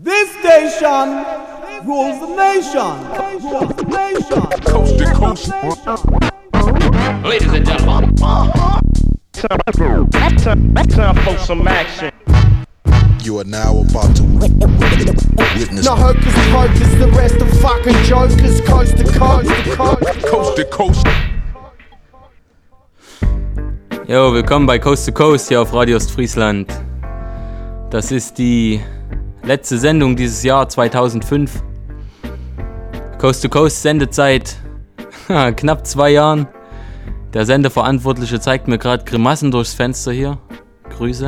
This station rules the nation. Coast to coast. Ladies and gentlemen, time for some action. You are now about to witness. No hocus pocus, the rest of fucking jokers. Coast to coast, Coast to coast. Jo, willkommen bei Coast to Coast hier auf Radio Ostfriesland. Das ist die letzte Sendung dieses Jahr 2005. Coast to Coast sendet seit knapp 2 Jahren. Der Sendeverantwortliche zeigt mir gerade Grimassen durchs Fenster hier. Grüße.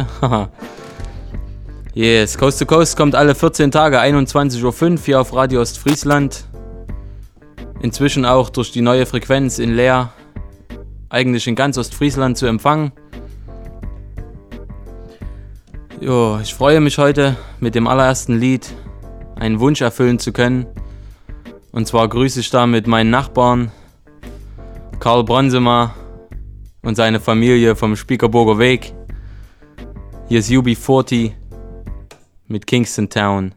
Yes, Coast to Coast kommt alle 14 Tage 21.05 Uhr hier auf Radio Ostfriesland. Inzwischen auch durch die neue Frequenz in Leer, eigentlich in ganz Ostfriesland zu empfangen. Jo, ich freue mich heute mit dem allerersten Lied einen Wunsch erfüllen zu können. Und zwar grüße ich damit meinen Nachbarn Karl Bronsema und seine Familie vom Spiekerburger Weg. Hier ist UB40 mit Kingston Town.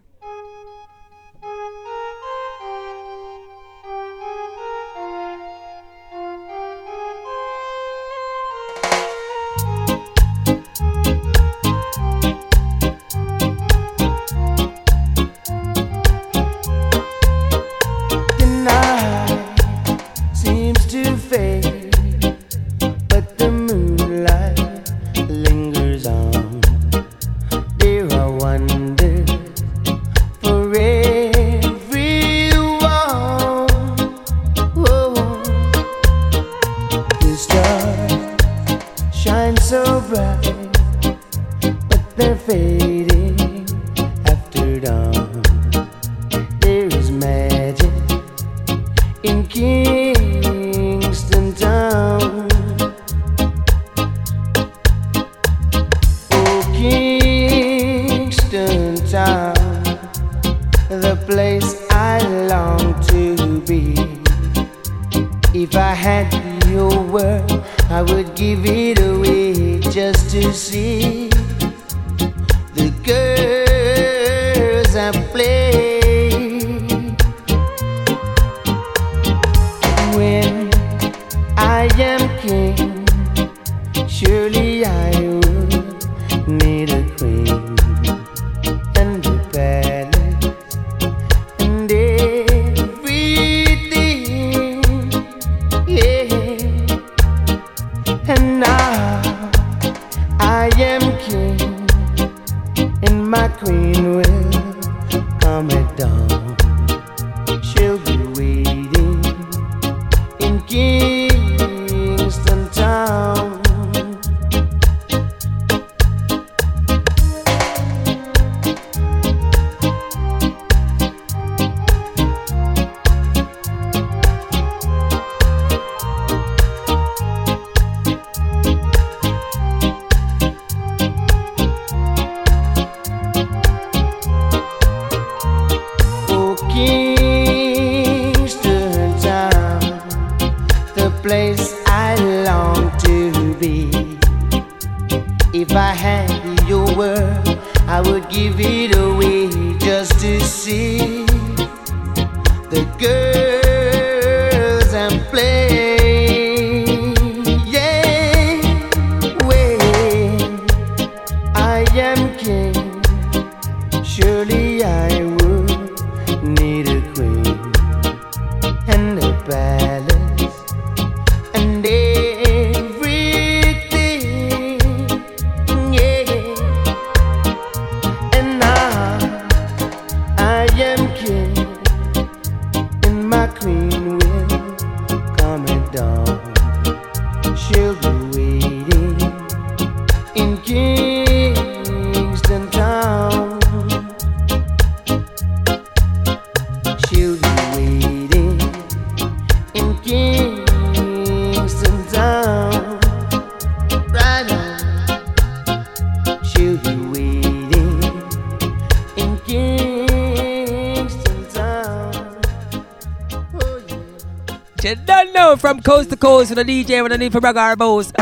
From coast to coast with a DJ with a need for Bragarbos.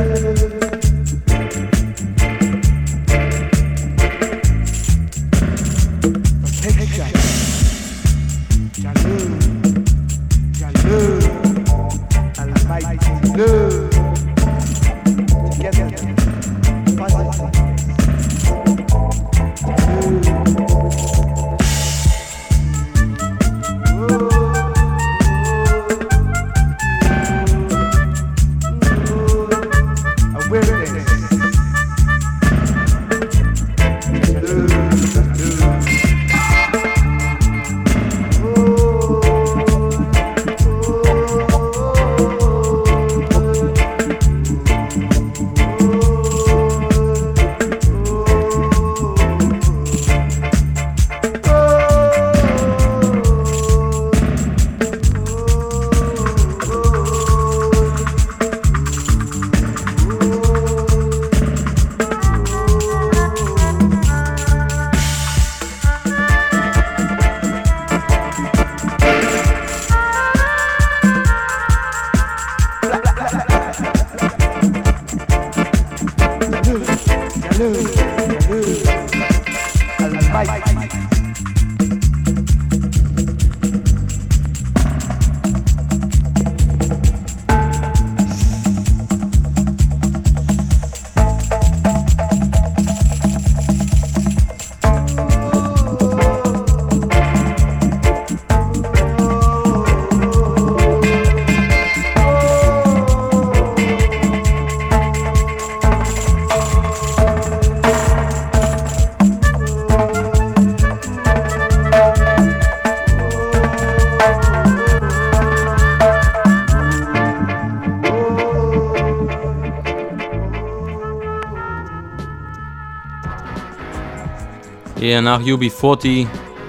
Ja, nach UB40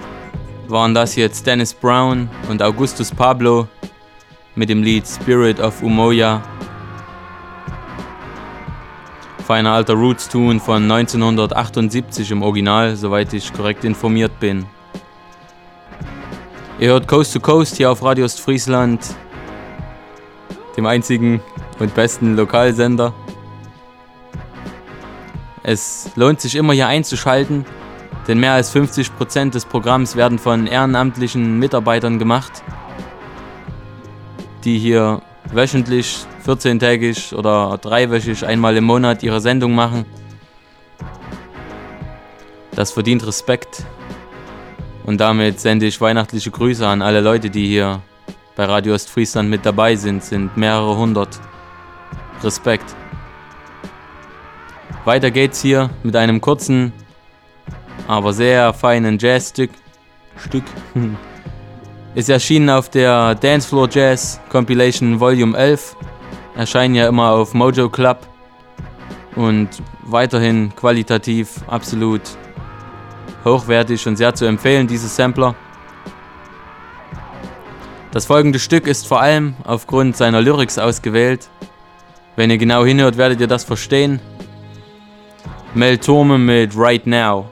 waren das jetzt Dennis Brown und Augustus Pablo mit dem Lied Spirit of Umoja. Feiner alter Roots-Tune von 1978 im Original, soweit ich korrekt informiert bin. Ihr hört Coast to Coast hier auf Radio Ostfriesland, dem einzigen und besten Lokalsender. Es lohnt sich immer hier einzuschalten, denn mehr als 50% des Programms werden von ehrenamtlichen Mitarbeitern gemacht, die hier wöchentlich, 14-tägig oder 3-wöchig einmal im Monat ihre Sendung machen. Das verdient Respekt und damit sende ich weihnachtliche Grüße an alle Leute, die hier bei Radio Ostfriesland mit dabei sind mehrere hundert. Respekt. Weiter geht's hier mit einem kurzen, aber sehr feinen Jazzstück. Ist erschienen auf der Dancefloor Jazz Compilation Volume 11. Erscheinen ja immer auf Mojo Club und weiterhin qualitativ absolut hochwertig und sehr zu empfehlen, diese Sampler. Das folgende Stück ist vor allem aufgrund seiner Lyrics ausgewählt. Wenn ihr genau hinhört, werdet ihr das verstehen. Mel Torme mit Right Now.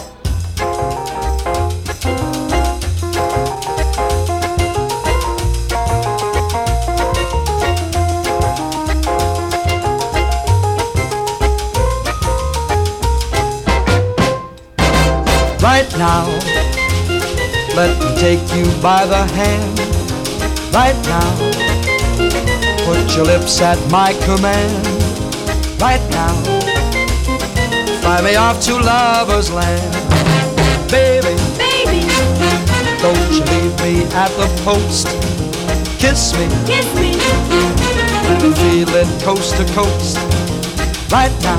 Right now, let me take you by the hand. Right now, put your lips at my command. Right now, fly me off to lover's land. Baby, baby, don't you leave me at the post. Kiss me, let me feel it coast to coast. Right now,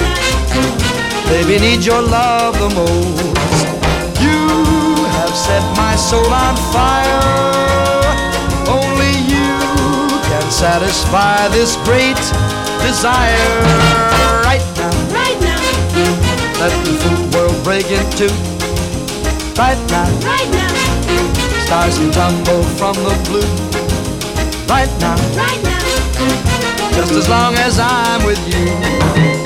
baby, need your love the most. You have set my soul on fire. Only you can satisfy this great desire. Right now, let the food world break in two. Right now, stars can tumble from the blue. Right now, just as long as I'm with you.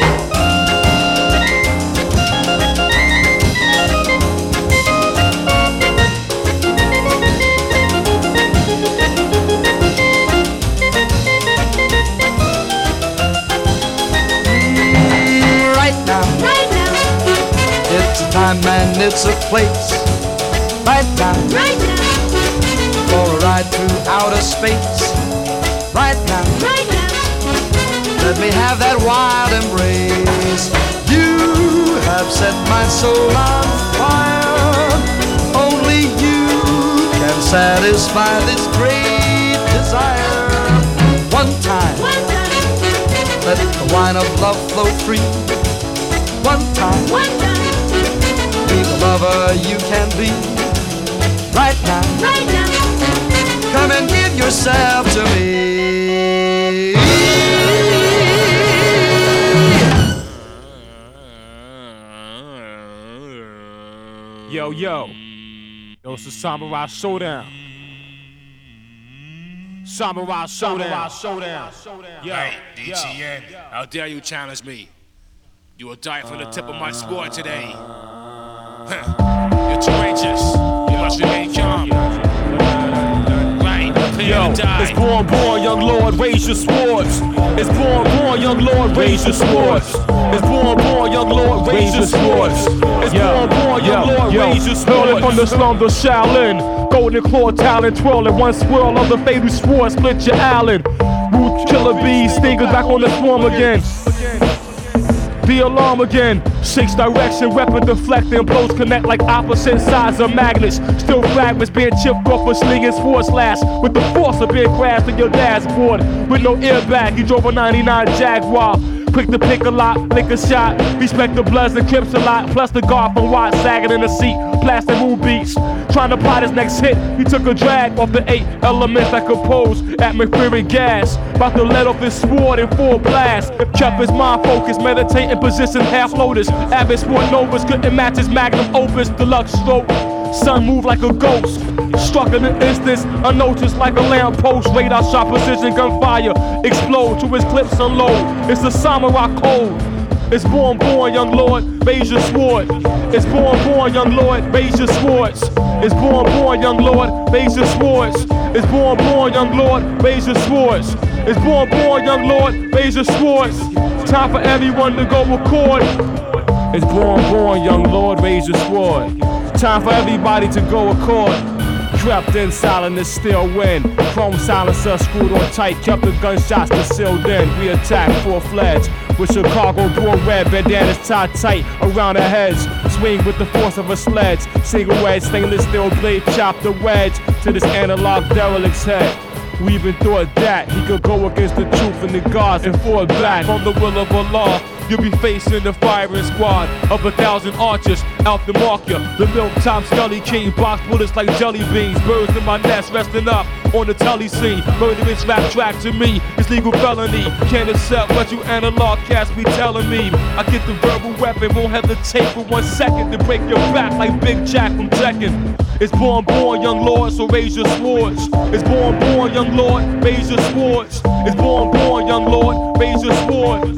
time and it's a place. Right now, Right now, for a ride through outer space. Right now, right now, let me have that wild embrace. You have set my soul on fire. Only you can satisfy this great desire. One time, one time, let the wine of love flow free. One time, be the lover you can be. Right now, right now, come and give yourself to me. Yo, it's the Samurai Showdown. Samurai Showdown. Yo, Hey, DTN, how dare you challenge me? You will die from the tip of my sword today. You're courageous. You must remain calm. Right, prepare Yo, to die. it's born, young lord, raise your swords. It's born, young lord, raise your swords. It's born, young lord, raise your swords. It's born, young lord, raise your swords. Hurling from the slums of Shaolin, golden claw talent, twirling one swirl of the fatal sword, split your Allen. Root killer bees, stingers back on the swarm again. The alarm again, shakes direction, weapon deflecting, blows connect like opposite sides of magnets. Still fragments being chipped off a slinging sword slash with the force of being crashed in your dashboard. With no airbag, he drove a 99 Jaguar. Quick to pick a lot, lick a shot. Respect the Bloods and Crips a lot. Plus the guard from Watt sagging in the seat. Blasting moon beats. Trying to plot his next hit. He took a drag off the 8 elements that compose atmospheric gas. About to let off his sword in full blast. Kept his mind focused, meditating position half lotus. Avid sport novas couldn't match his magnum opus. Deluxe stroke. Sun moved like a ghost. Struck in an instance, unnoticed like a lamppost. Radar shot precision gunfire. Explode to his clips unload. It's the samurai code. It's born, young lord, raise your sword. It's born, young lord, raise your swords. It's born, young lord, raise your swords. It's born, young lord, raise your swords. It's born, young lord, raise your swords. Time for everyone to go accord. It's born, young lord, raise your sword. Time for everybody to go accord. Crept in silence, still win. Chrome silencer screwed on tight, kept the gunshots concealed in. We attacked full-fledged with Chicago blue red bandanas tied tight around our heads. Swing with the force of a sledge. Single wedge, stainless steel blade, chopped the wedge to this analog derelict's head. We even thought that he could go against the truth and the gods and fought back from the will of Allah. You'll be facing the firing squad of 1,000 archers out to mark ya. The milk top scully king, box bullets like jelly beans. Birds in my nest resting up on the telly scene. Murderous rap track to me, it's legal felony. Can't accept what you analog cats be telling me. I get the verbal weapon, won't hesitate for 1 second to break your back like Big Jack from Tekken. It's born, young lord, so raise your swords. It's born, young lord, raise your swords. It's born, young lord, raise your swords.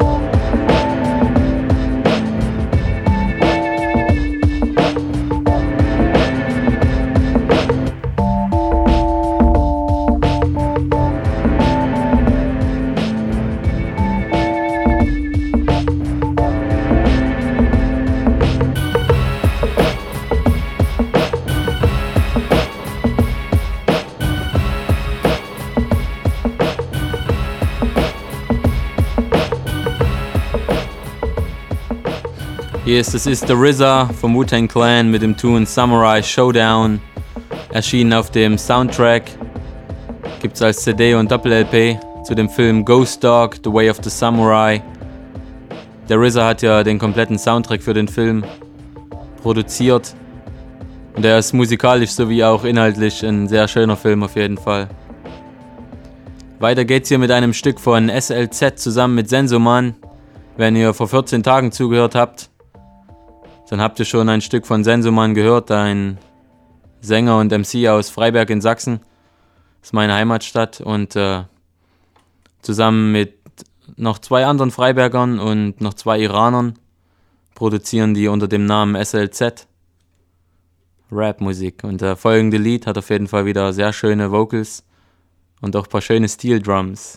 Yes, das ist der RZA vom Wu-Tang Clan mit dem Tune Samurai Showdown, erschienen auf dem Soundtrack, gibt's als CD und Doppel-LP zu dem Film Ghost Dog, The Way of the Samurai. Der RZA hat ja den kompletten Soundtrack für den Film produziert und er ist musikalisch sowie auch inhaltlich ein sehr schöner Film auf jeden Fall. Weiter geht's hier mit einem Stück von SLZ zusammen mit Sensoman. Wenn ihr vor 14 Tagen zugehört habt, dann habt ihr schon ein Stück von Sensoman gehört, ein Sänger und MC aus Freiberg in Sachsen. Das ist meine Heimatstadt und zusammen mit noch 2 anderen Freibergern und noch 2 Iranern produzieren die unter dem Namen SLZ Rap-Musik. Und der folgende Lied hat auf jeden Fall wieder sehr schöne Vocals und auch ein paar schöne Steel-Drums.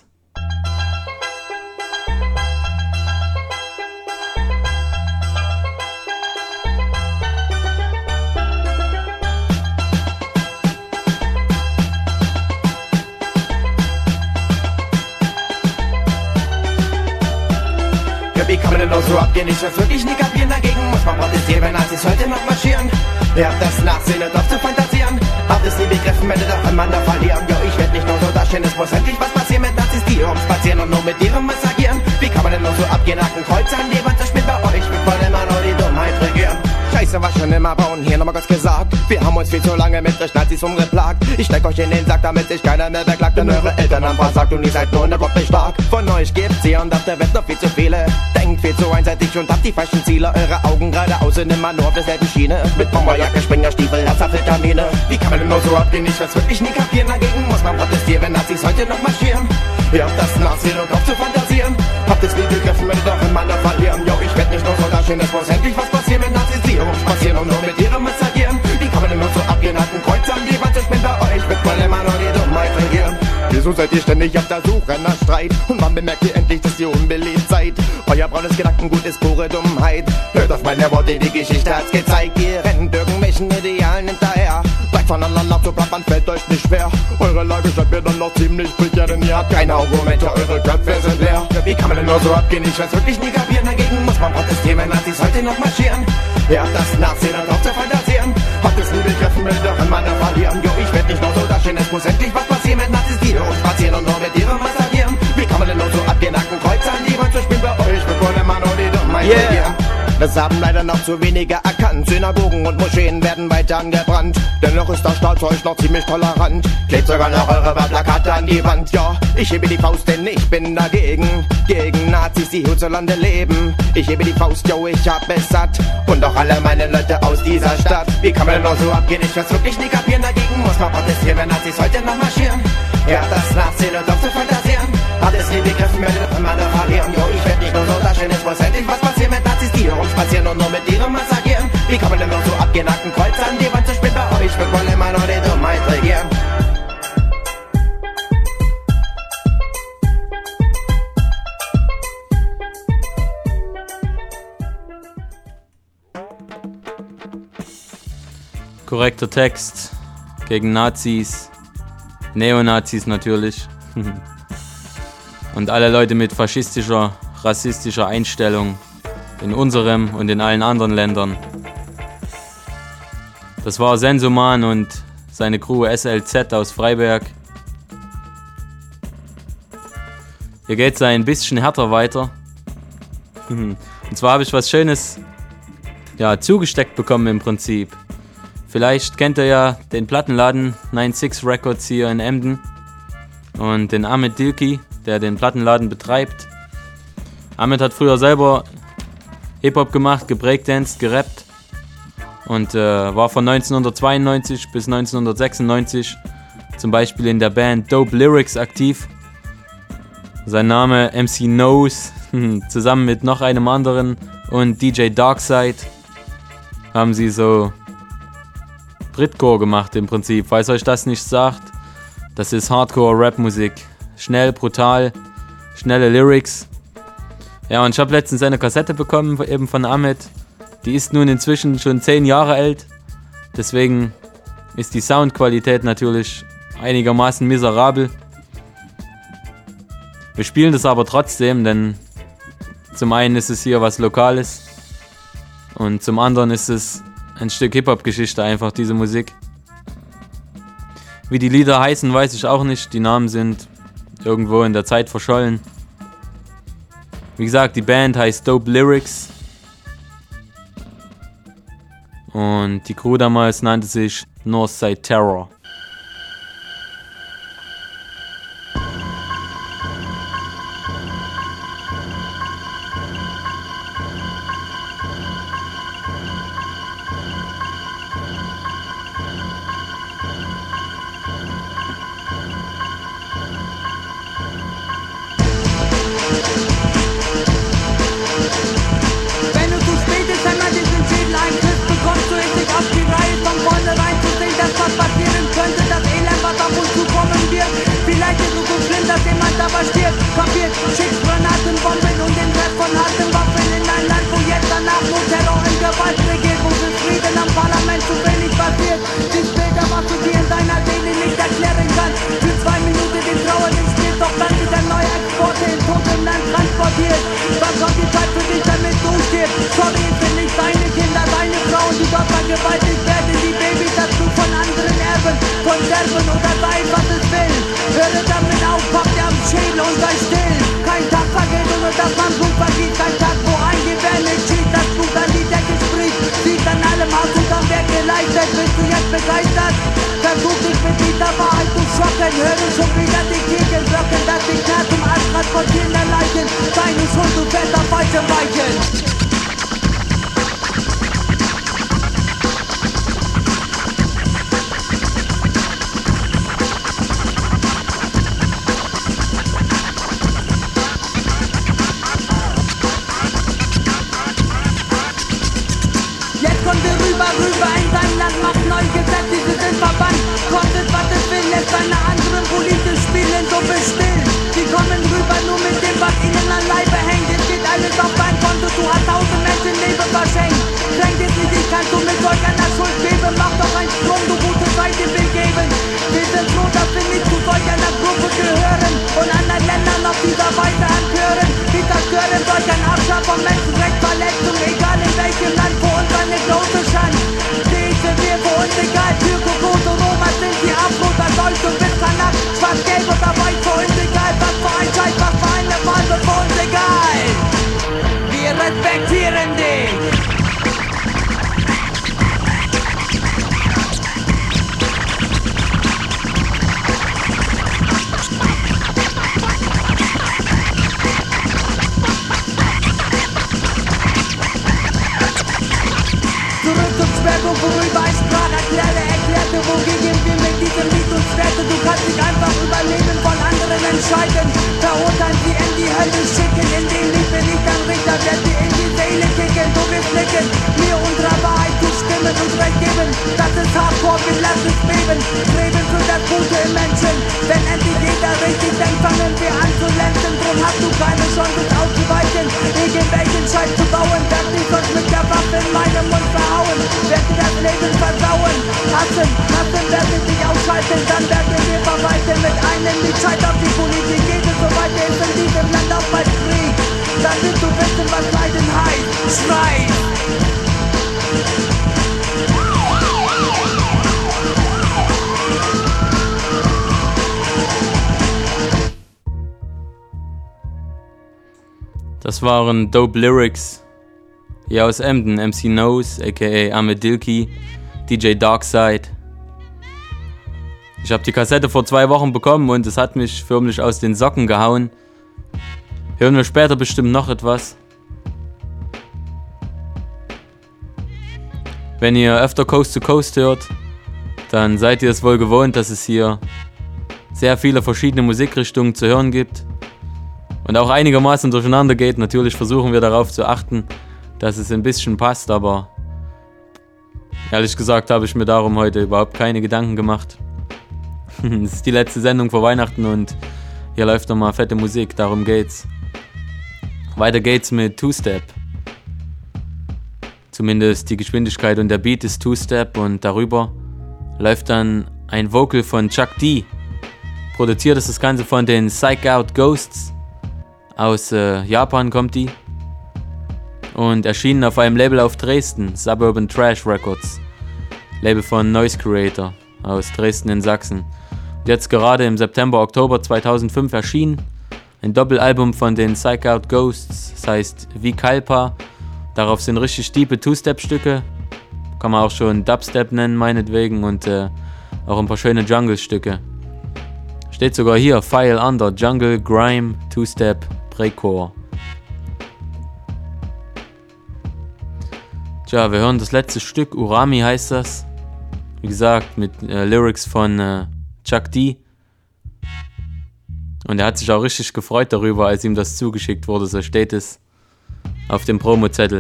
wie kann man denn nur so abgehen? Ich will's wirklich nie kapieren, dagegen muss man protestieren, wenn Nazis heute noch marschieren. Ihr habt das Nachsehen und auf zu fantasieren, habt es nie begriffen, werdet auch einander verlieren. Jo, ich werd nicht nur so dastehen, es muss endlich was passieren mit Nazis, die rumspazieren und nur mit ihrem massakrieren. Wie kann man denn nur so abgehen, Hakenkreuz an die Wand, das spielt bei euch, wir wollen immer nur die Dummheit regieren. Scheiße, was schon immer bauen, hier nochmal kurz gesagt. Wir haben uns viel zu lange mit euch Nazis umgeplagt. Ich steck euch in den Sack, damit sich keiner mehr beklagt. Denn eure Eltern haben versagt und ihr seid nur eine Gruppe stark. Von euch gibt's hier und auf der Welt noch viel zu viele. Denkt viel zu einseitig und habt die falschen Ziele. Eure Augen geradeaus sind immer nur auf derselben Schiene. Mit Bomberjacke, Springerstiefel, Laservitamine. Wie kann man denn nur so abgehen? Ich will's wirklich nie kapieren. Dagegen muss man protestieren, wenn Nazis heute noch marschieren. Ihr habt das Nachsehen und auf zu fantasieren. Habt es nie begriffen, werdet auch einander verlieren. Jo, ich werd nicht nur so dastehen, es muss endlich was passieren, wenn Nazis die rumspazieren und nur mit ihrem massakrieren. Wie kann man denn nur so abgehen, hat ein Kreuz an die Wand, ich bin bei euch, wird wohl immer nur die Dummheit regieren. Wieso seid ihr ständig auf der Suche nach Streit? Und wann bemerkt ihr endlich, dass ihr unbeliebt seid? Euer braunes Gedankengut ist pure Dummheit. Hört auf meine Worte, die Geschichte hat's gezeigt. Ihr rennt irgendwelchen Idealen hinterher. Bleibt voneinander zu plappern, fällt euch nicht schwer. Eure Lage scheint mir dann noch ziemlich sicher, denn ihr habt keine Argumente, eure Köpfe sind leer. Wie kann man denn nur so abgehen? Ich will's wirklich nie kapieren. Dagegen muss man protestieren, wenn Nazis heute noch marschieren. Ihr habt das Nachsehen und auf zu fantasieren. Habt es nie begriffen, will doch einander verlieren. Jo, ich werd nicht nur so dastehen, es muss endlich was passieren, wenn Nazis die rumspazieren und nur mit ihrem massakrieren. Wie kann man denn nur so abgehen, Hakenkreuz an die Wand zu spielen bei euch? Wir wollen immer nur die Dummheit regieren. Das haben leider noch zu wenige erkannt. Synagogen und Moscheen werden weiter angebrannt. Dennoch ist das Staat euch noch ziemlich tolerant. Klebt sogar noch eure Plakate an die Wand. Ja, ich hebe die Faust, denn ich bin dagegen. Gegen Nazis, die hierzulande leben. Ich hebe die Faust, yo, ich hab es satt. Und auch alle meine Leute aus dieser Stadt. Wie kann man denn nur so abgehen? Ich will's wirklich nie kapieren. Dagegen muss man protestieren, wenn Nazis heute noch marschieren. Ihr habt das Nachsehen und auf zu fantasieren. Habt es nie begriffen, werdet doch einander verlieren. Jo, ich werd nicht nur so dastehen, es muss endlich was passieren mit Nazis, die rumspazieren und nur mit ihrem massakrieren. Wie kann man denn nur so abgehen, Hakenkreuz an die Wand zu spielen bei euch? Wir wollen immer nur die Dummheit regieren. Korrekter Text gegen Nazis, Neonazis natürlich und alle Leute mit faschistischer, rassistischer Einstellung in unserem und in allen anderen Ländern. Das war Sensoman und seine Crew SLZ aus Freiberg. Hier geht's ein bisschen härter weiter. Und zwar habe ich was Schönes zugesteckt bekommen im Prinzip. Vielleicht kennt ihr ja den Plattenladen 96 Records hier in Emden und den Ahmed Dilki, der den Plattenladen betreibt. Ahmed hat früher selber Hip-Hop gemacht, gebreakdanced, gerappt und war von 1992 bis 1996 zum Beispiel in der Band Dope Lyrics aktiv. Sein Name MC Nose, zusammen mit noch einem anderen und DJ Darkside haben sie so Britcore gemacht im Prinzip. Falls euch das nicht sagt, das ist Hardcore-Rap-Musik. Schnell, brutal, schnelle Lyrics. Ja, und ich habe letztens eine Kassette bekommen, eben von Ahmed. Die ist nun inzwischen schon 10 Jahre alt. Deswegen ist die Soundqualität natürlich einigermaßen miserabel. Wir spielen das aber trotzdem, denn zum einen ist es hier was Lokales und zum anderen ist es ein Stück Hip-Hop-Geschichte einfach, diese Musik. Wie die Lieder heißen, weiß ich auch nicht. Die Namen sind irgendwo in der Zeit verschollen. Wie gesagt, die Band heißt Dope Lyrics. Und die Crew damals nannte sich Northside Terror. Wenn du zu spät ist, einmal diesen Schädel eingriff, bekommst du endlich auf die Reihe, von vornherein zu sehen, dass was passieren still und sei still. Kein Tag vergeht, ohne dass man Blut vergeht. Kein Tag, wo ein Gewehr nicht schießt, das Blut an die Decke spricht. Sieht an allem aus und am Werk geleistet. Bist du jetzt begeistert? Versuch dich mit dieser Wahrheit zu schocken. Hören schon wieder die Gegenglocken, das Signal zum Arsch transportieren der Leichen. Deine Schuld, du fährst auf falsche Weichen. Rüber in sein Land, macht neu Gesetze, sie sind verbannt. Kostet was es will, lässt seine anderen politisch spielen, so bestimmt. Sie kommen rüber nur mit dem, was ihnen an Leibe hängt. Es geht alles auf dein Konto, du hast 1000 Menschen Leben verschenkt. Kränkt es nicht, ich kannst du mit solch einer Schuld geben. Mach doch einen Sprung, du gute Seite will geben. Wir sind froh, dass wir nicht zu solch einer Gruppe gehören und anderen Ländern auf dieser Weise anhören. Wir zerstören solch ein Abschlag von Menschenrechtsverletzung, egal in welchem Land, vor uns eine große Chance. Wir für uns egal, Türke, Goto, Roma sind die Abroter, Deutsch und Bitternack, schwarz-gelb oder weiß, für uns egal, was für ein Scheiß, was für eine Farbe, für uns egal. Wir respektieren dich. Worüber ich sprach, erklärte, wogegen wir mit diesem Lied uns werte. Du kannst nicht einfach überleben, von anderen entscheiden. Verurteilen sie in die Hölle schicken, in den Lied bin ich dann Richter, werd sie in die Seele kicken. Du willst blicken, mir unserer Wahrheit zustimmen und recht geben. Das ist Hardcore, wir lassen es beben. Streben für das Gute im Menschen. Wenn endlich jeder richtig denkt, fangen wir an zu lenzen. Drum hast du keine Chance, es auszuweichen. Irgendwelchen Scheiß zu bauen, dass ich sonst mit der Waffe in meinem Mund verhauen. Werd dir das Leben versauen. Hassen, werd ich dich ausschalten. Dann werden wir verwalten mit einem Lied. Scheiß auf die Politik, geht es so weit, ist in diesem Land auch bald Krieg. Dann wirst du wissen, was Leiden heißt. Schrei! Das waren Dope Lyrics. Hier aus Emden, MC Nose, aka Ahmed Dilki, DJ Darkside. Ich habe die Kassette vor 2 Wochen bekommen und es hat mich förmlich aus den Socken gehauen. Hören wir später bestimmt noch etwas. Wenn ihr öfter Coast to Coast hört, dann seid ihr es wohl gewohnt, dass es hier sehr viele verschiedene Musikrichtungen zu hören gibt. Und auch einigermaßen durcheinander geht. Natürlich versuchen wir darauf zu achten, dass es ein bisschen passt, aber ehrlich gesagt habe ich mir darum heute überhaupt keine Gedanken gemacht. Es ist die letzte Sendung vor Weihnachten und hier läuft nochmal fette Musik, darum geht's. Weiter geht's mit Two-Step. Zumindest die Geschwindigkeit und der Beat ist Two-Step und darüber läuft dann ein Vocal von Chuck D. Produziert ist das Ganze von den Psych Out Ghosts. Aus Japan kommt die. Und erschienen auf einem Label auf Dresden, Suburban Trash Records. Label von Noise Creator aus Dresden in Sachsen. Und jetzt gerade im September, Oktober 2005 erschienen. Ein Doppelalbum von den Psych Out Ghosts. Das heißt Vikalpa. Darauf sind richtig tiefe Two-Step-Stücke. Kann man auch schon Dubstep nennen, meinetwegen. Und auch ein paar schöne Jungle-Stücke. Steht sogar hier, File Under, Jungle, Grime, Two-Step, Breakcore. Tja, wir hören das letzte Stück, Urami heißt das. Wie gesagt, mit Lyrics von Chuck D. Und er hat sich auch richtig gefreut darüber, als ihm das zugeschickt wurde. So steht es auf dem Promozettel.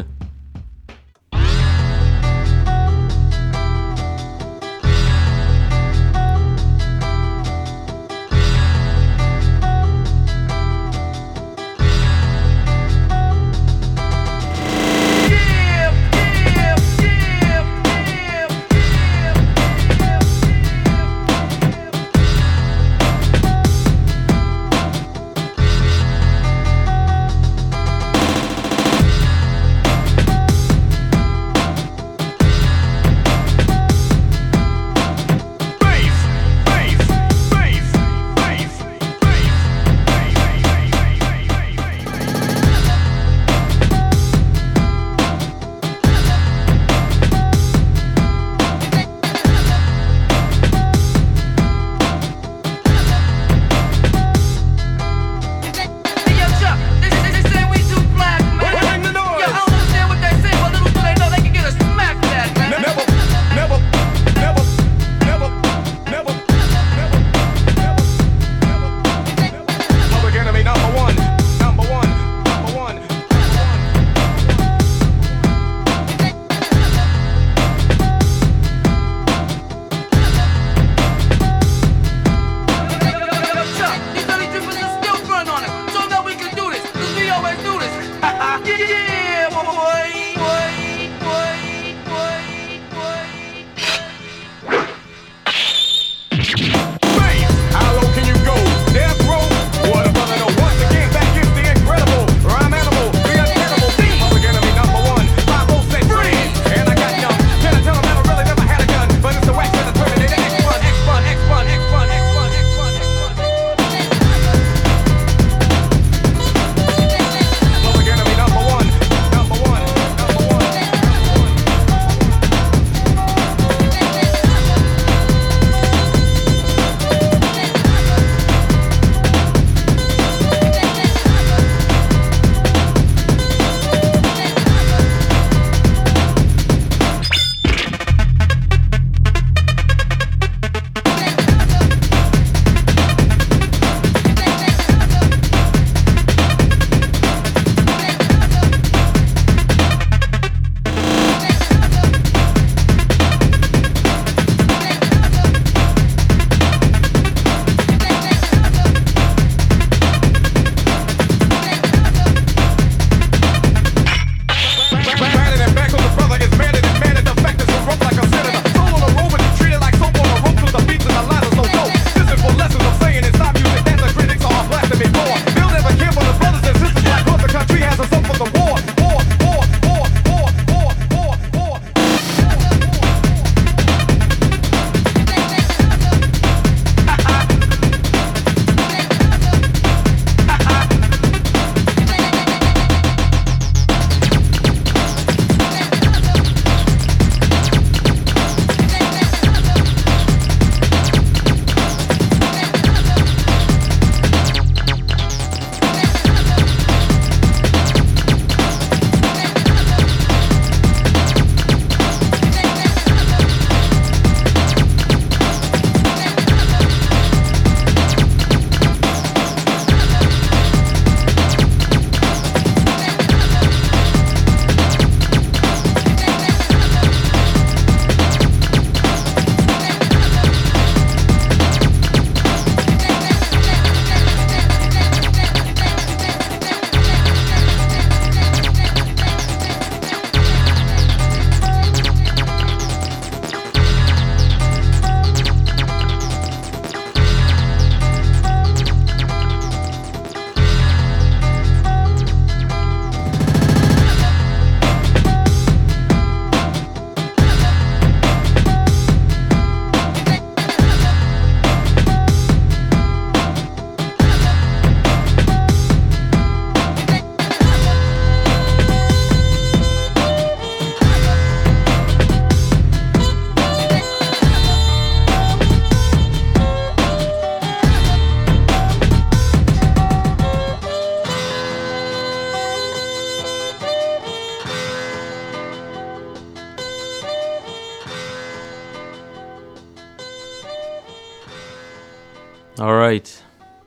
Alright.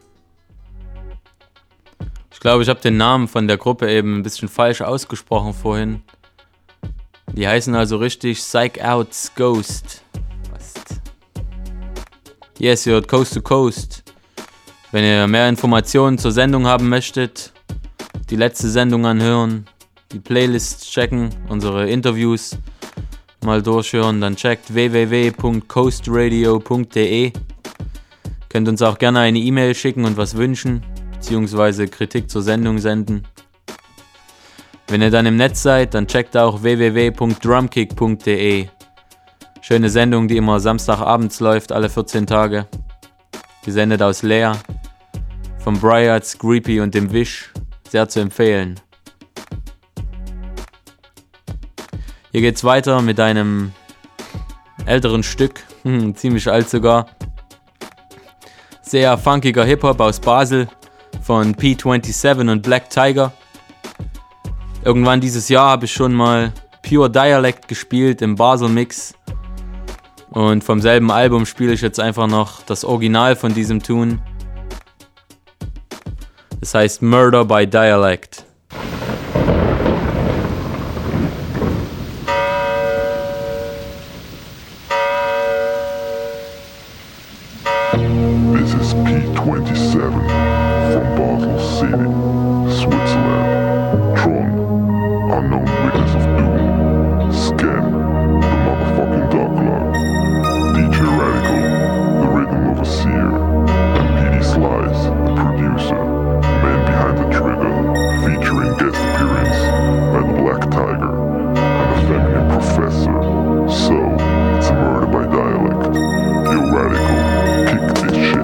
Ich glaube, ich habe den Namen von der Gruppe eben ein bisschen falsch ausgesprochen vorhin. Die heißen also richtig Psych Out's Ghost. Yes, ihr hört Coast to Coast. Wenn ihr mehr Informationen zur Sendung haben möchtet, die letzte Sendung anhören, die Playlists checken, unsere Interviews mal durchhören, dann checkt www.coastradio.de. Könnt uns auch gerne eine E-Mail schicken und was wünschen, beziehungsweise Kritik zur Sendung senden. Wenn ihr dann im Netz seid, dann checkt auch www.drumkick.de. Schöne Sendung, die immer Samstagabends läuft, alle 14 Tage. Gesendet aus Leer. Von Briards, Creepy und dem Wish. Sehr zu empfehlen. Hier geht's weiter mit einem älteren Stück. Ziemlich alt sogar. Sehr funkiger Hip-Hop aus Basel. Von P27 und Black Tiger. Irgendwann dieses Jahr habe ich schon mal Pure Dialect gespielt im Basel Mix. Und vom selben Album spiele ich jetzt einfach noch das Original von diesem Tune. Das heißt Murder by Dialect. This is P27 from Basel City, Switzerland. Tron, unknown witness of doom. Scan, the motherfucking dark lord. DJ Radical, the rhythm overseer. And PD Slice, the producer. Man behind the trigger, featuring guest appearance by the Black Tiger and the feminine professor. So, it's a murder by dialect. Yo Radical, kick this shit.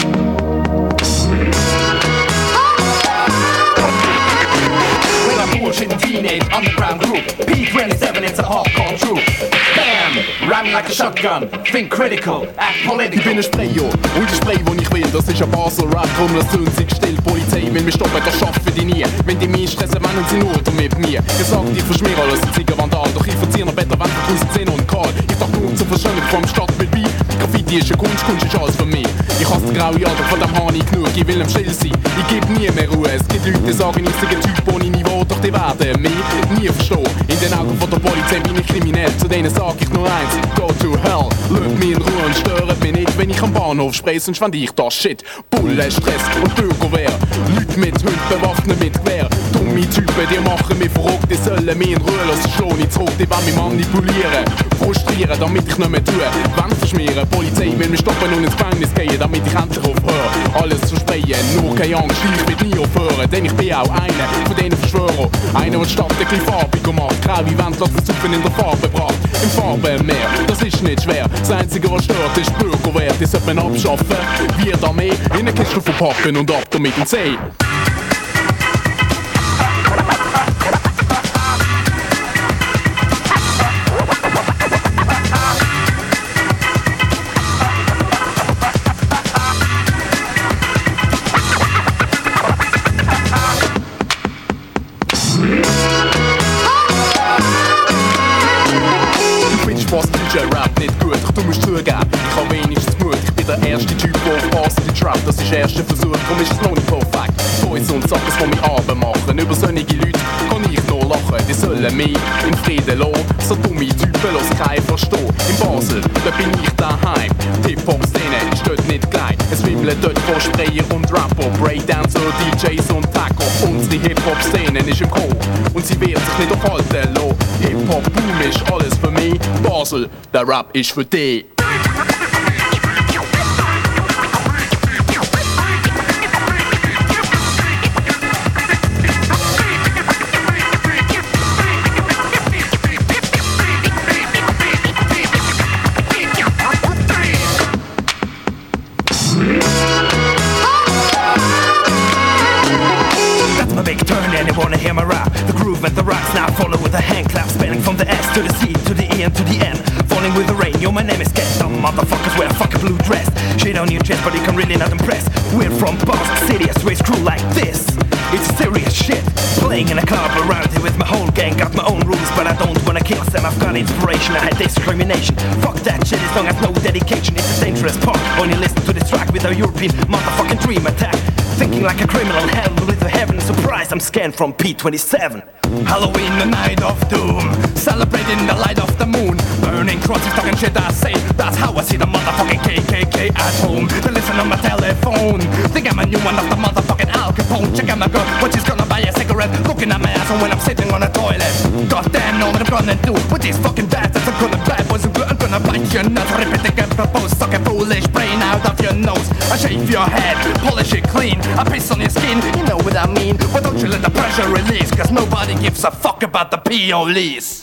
Bullshit teenage underground group. P27, it's a hardcore troop. Bam! Rhyme like a shotgun. Think critical, act political. Ich bin ein Sprayer und ich spray, wo ich will. Das ist ein Basel Rap, drum das tun sich still. Polizei will mich stoppen, das schaffen die nie. Wenn die mich stressen, meinen sie nur mit mir. Ich sag, ich verschmier alles in Ziegerwandal. Doch ich verziehe noch besser, wenn du 10 und kahl. Ich dachte nur zur Verschönung vom Stadtbild wie. Graffiti ist eine Kunst, Kunst ist alles für mich. Ich hasse die graue Jahre, von dem habe ich genug. Ich will am Still sein, ich geb nie mehr Ruhe. Es gibt Leute, die sagen, ich sei ein Typ ohne Niveau. Doch die werden mich nie verstehen. In den Augen von der Polizei bin ich kriminell. Zu denen sag ich nur eins: Go to hell. Lasst mich in Ruhe und störet mich nicht, wenn ich am Bahnhof spray, sonst fand ich das Shit. Bulle, Stress und Bürgerwehr. Leute mit Hund bewaffnet mit Gewehr. Dumme Typen, die machen mich verrückt. Die sollen mich in Ruhe lassen, schlagen nicht zurück. Die wollen mich manipulieren, frustrieren, damit ich nicht mehr tue. Wand verschmieren, Polizei will mich stoppen und ins Gefängnis gehen, damit ich endlich aufhöre. Alles zu sprayen, nur keine Angst, ich will nie aufhören. Denn ich bin auch einer von denen Verschwörer. Einer, der die Stadt ein bisschen farbiger macht. Graue Wände lassen Suppen in der Farbe bracht. Im Farbenmeer, das ist nicht schwer. Das Einzige, was stört, ist Bürgerwehr. Die sollte man abschaffen, wir da mehr in eine Kiste verpacken und ab damit ins See. Rap nicht gut, doch du musst zugeben, ich hab wenigstens Mut. Ich bin der erste Typ, der aufpasst in die Trap. Das ist der erste Versuch, darum ist es noch nicht perfekt. Boys und Sachen, die mich machen. Über solche Leute kann ich nur lachen. Die sollen mich in Frieden lassen. So dumme Typen lass ich einfach stehen. In Basel, da bin ich daheim. Die Hip-Hop-Szene ist dort nicht klein. Es wimmelt dort von Sprayer und Rapper, Breakdancer, DJs und Taco. Unsere Hip-Hop-Szene ist im Chor und sie wird sich nicht aufhalten lassen. Hip-Hop-Boom ist alles für mich. Basel, der Rap ist für dich. Wanna hear my rap? The groove and the raps now follow with a hand clap, spelling from the S to the C to the E and to the N. Falling with the rain, yo, my name is Ken. Dumb motherfuckers wear fucking blue dress. Shit on your chest, but you can really not impress. We're from Basel City, a race crew like this. It's serious shit. Playing in a club around here with my whole gang. Got my own rules, but I don't wanna kill them. I've got inspiration, I had discrimination. Fuck that shit as long as no dedication. It's a dangerous part when you listen to this track with a European motherfucking dream attack. Thinking like a criminal, hell with a heaven. Surprise, I'm scanned from P27. Halloween, the night of doom, celebrating the light of the moon, burning crosses, talking shit I say. That's how I see the motherfucking KKK at home. They listen on my telephone, think I'm a new one of the motherfucking Al Capone. Check out my girl when she's gonna buy a cigarette, looking at my ass when I'm sitting on a toilet. Goddamn, know what I'm gonna do with these fucking bastards. I'm gonna bad boys and good. I'm gonna bite your nuts, rip it and propose, suck a foolish brain out of your nose. I shave your head, polish it clean, I piss on your skin, you know what I mean. Why don't you let the pressure release, cause nobody gives a fuck about the police.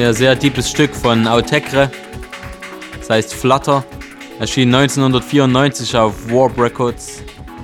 Hier sehr deepes Stück von Autechre. Das heißt Flutter. Erschien 1994 auf Warp Records.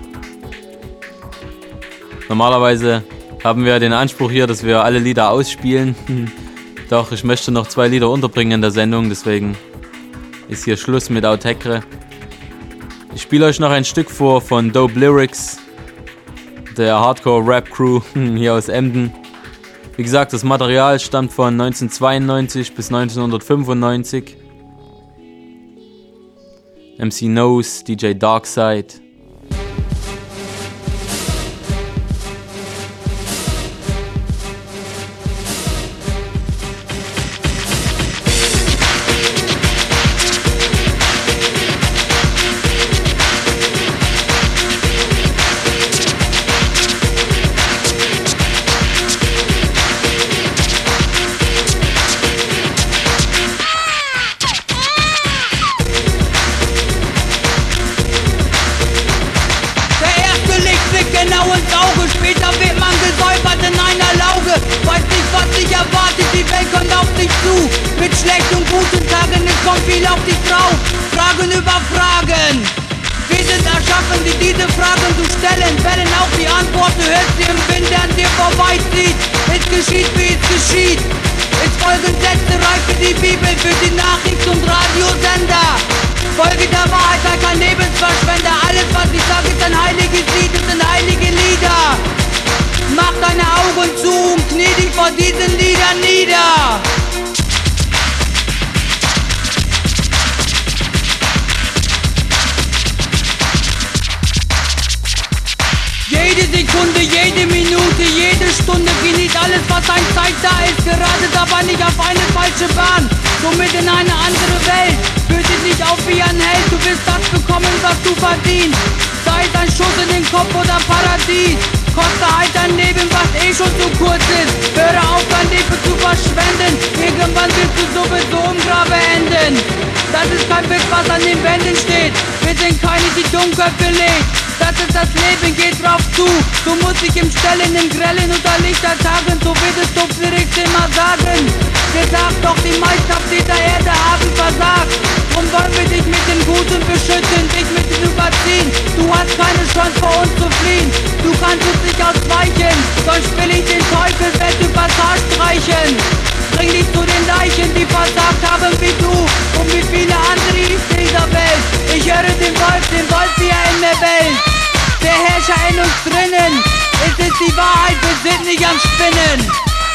Normalerweise haben wir den Anspruch hier, dass wir alle Lieder ausspielen. Doch ich möchte noch 2 Lieder unterbringen in der Sendung, deswegen ist hier Schluss mit Autechre. Ich spiele euch noch ein Stück vor von Dope Lyrics, der Hardcore-Rap-Crew hier aus Emden. Wie gesagt, das Material stammt von 1992 bis 1995. MC Nose, DJ Darkside. Du musst dich im Stellen, im Grellen unter Lichtertagen, so wird es Dope Lyrics immer sagen. Gesagt, doch die meisten auf dieser Erde haben versagt. Drum wollen wir dich mit dem Guten beschützen, dich mit dem überziehen. Du hast keine Chance vor uns zu fliehen. Du kannst uns nicht ausweichen, sonst will ich den Teufel Welt übers Haar streichen. Bring dich zu den Leichen, die versagt haben wie du und wie viele andere in dieser Welt. Ich höre den Wolf, wie er in mir bellt. Der Herrscher in uns drinnen, es ist die Wahrheit, wir sind nicht am Spinnen.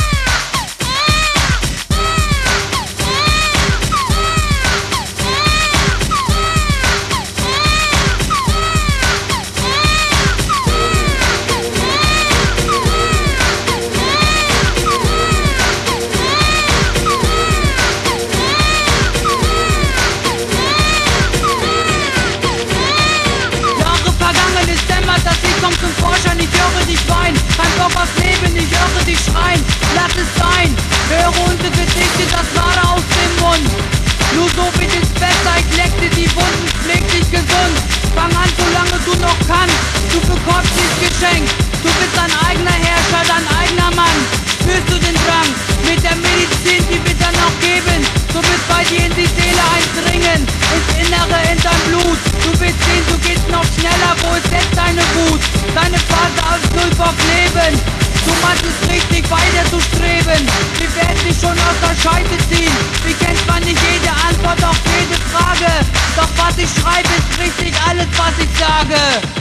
Komm zum Vorschein, ich höre dich weinen. Kein Bock aufs Leben, ich höre dich schreien. Lass es sein, höre unsere Gedichte, das Wahre aus dem Mund. Nur so wird es besser, ich leck dir die Wunden, pfleg dich gesund. Fang an, solange du noch kannst, du bekommst dies Geschenk. Du bist dein eigener Herrscher, dein eigener Mann. Spürst du den Drang, mit der Medizin, die wir dann auch geben. Du bist bei dir in die Seele eindringen, ins Innere, in dein Blut. Du willst sehen, du gehst noch schneller, wo ist jetzt deine Wut? Deine Phase als Nullbock leben. Du machst es richtig, weiter zu streben. Wir werden dich schon aus der Scheiße ziehen. Wir kennen zwar nicht jede Antwort auf jede Frage, doch was ich schreibe ist richtig alles, was ich sage.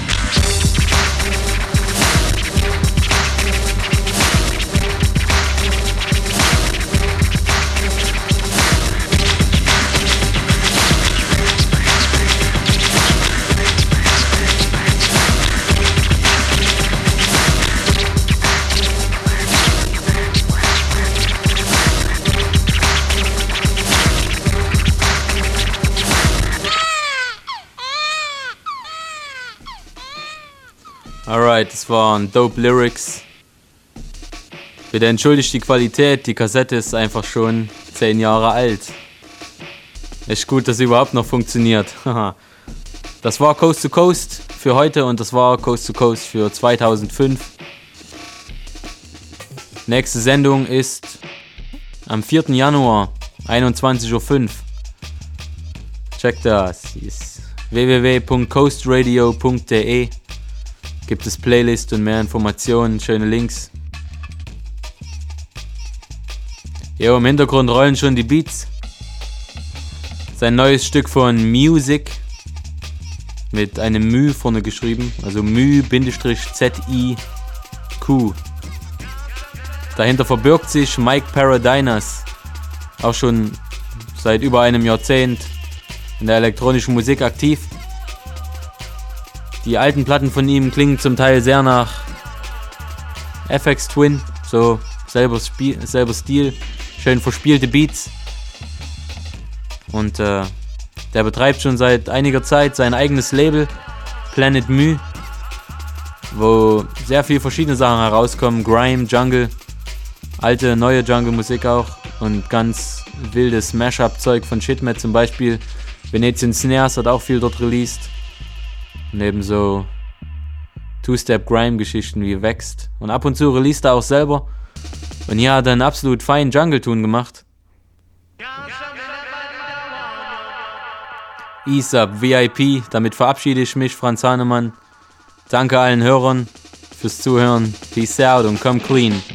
Alright, das waren Dope Lyrics. Bitte entschuldigt die Qualität, die Kassette ist einfach schon 10 Jahre alt. Echt gut, dass sie überhaupt noch funktioniert. Das war Coast to Coast für heute und das war Coast to Coast für 2005. Nächste Sendung ist am 4. Januar, 21:05 Uhr. Checkt das. Ist www.coastradio.de. Gibt es Playlist und mehr Informationen, schöne Links. Jo, im Hintergrund rollen schon die Beats. Sein neues Stück von Music mit einem Mü vorne geschrieben, also Mü-ZIQ. Dahinter verbirgt sich Mike Paradinas, auch schon seit über einem Jahrzehnt in der elektronischen Musik aktiv. Die alten Platten von ihm klingen zum Teil sehr nach FX Twin, so selber Stil, schön verspielte Beats. Und der betreibt schon seit einiger Zeit sein eigenes Label, Planet Mü, wo sehr viel verschiedene Sachen herauskommen, Grime, Jungle, alte, neue Jungle-Musik auch und ganz wildes Mashup-Zeug von Shitmet zum Beispiel. Venetian Snares hat auch viel dort released. Und ebenso Two-Step-Grime-Geschichten wie Wächst. Und ab und zu released er auch selber. Und hier hat er einen absolut feinen Jungle-Tune gemacht. ISAB VIP, damit verabschiede ich mich, Franz Hahnemann. Danke allen Hörern fürs Zuhören. Peace out und come clean.